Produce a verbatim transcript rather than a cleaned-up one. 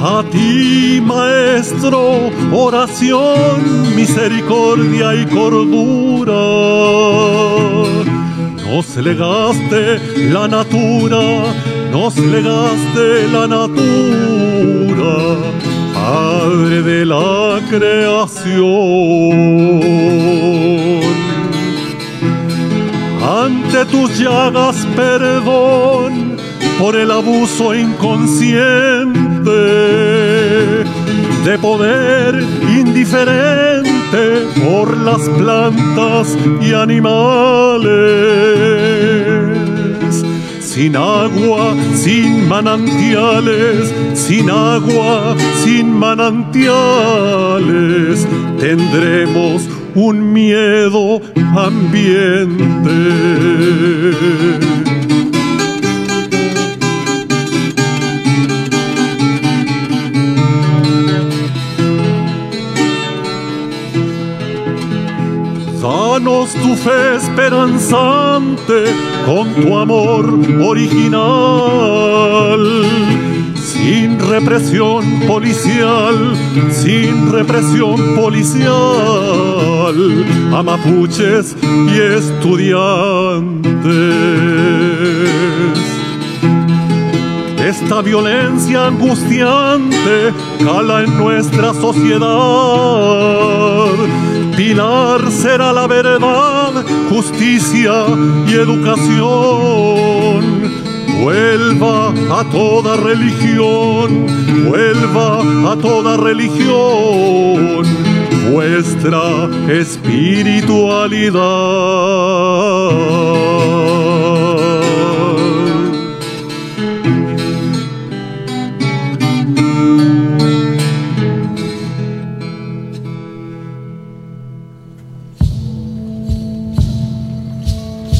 A ti, maestro, oración, misericordia y cordura. Nos legaste la natura, nos legaste la natura, Padre de la creación. Ante tus llagas, perdón por el abuso inconsciente de poder indiferente por las plantas y animales. Sin agua, sin manantiales, sin agua, sin manantiales, tendremos un miedo ambiente. Danos tu fe esperanzante con tu amor original, sin represión policial, sin represión policial, a mapuches y estudiantes. Esta violencia angustiante cala en nuestra sociedad. Pilar será la verdad, justicia y educación. Vuelva a toda religión, vuelva a toda religión vuestra espiritualidad.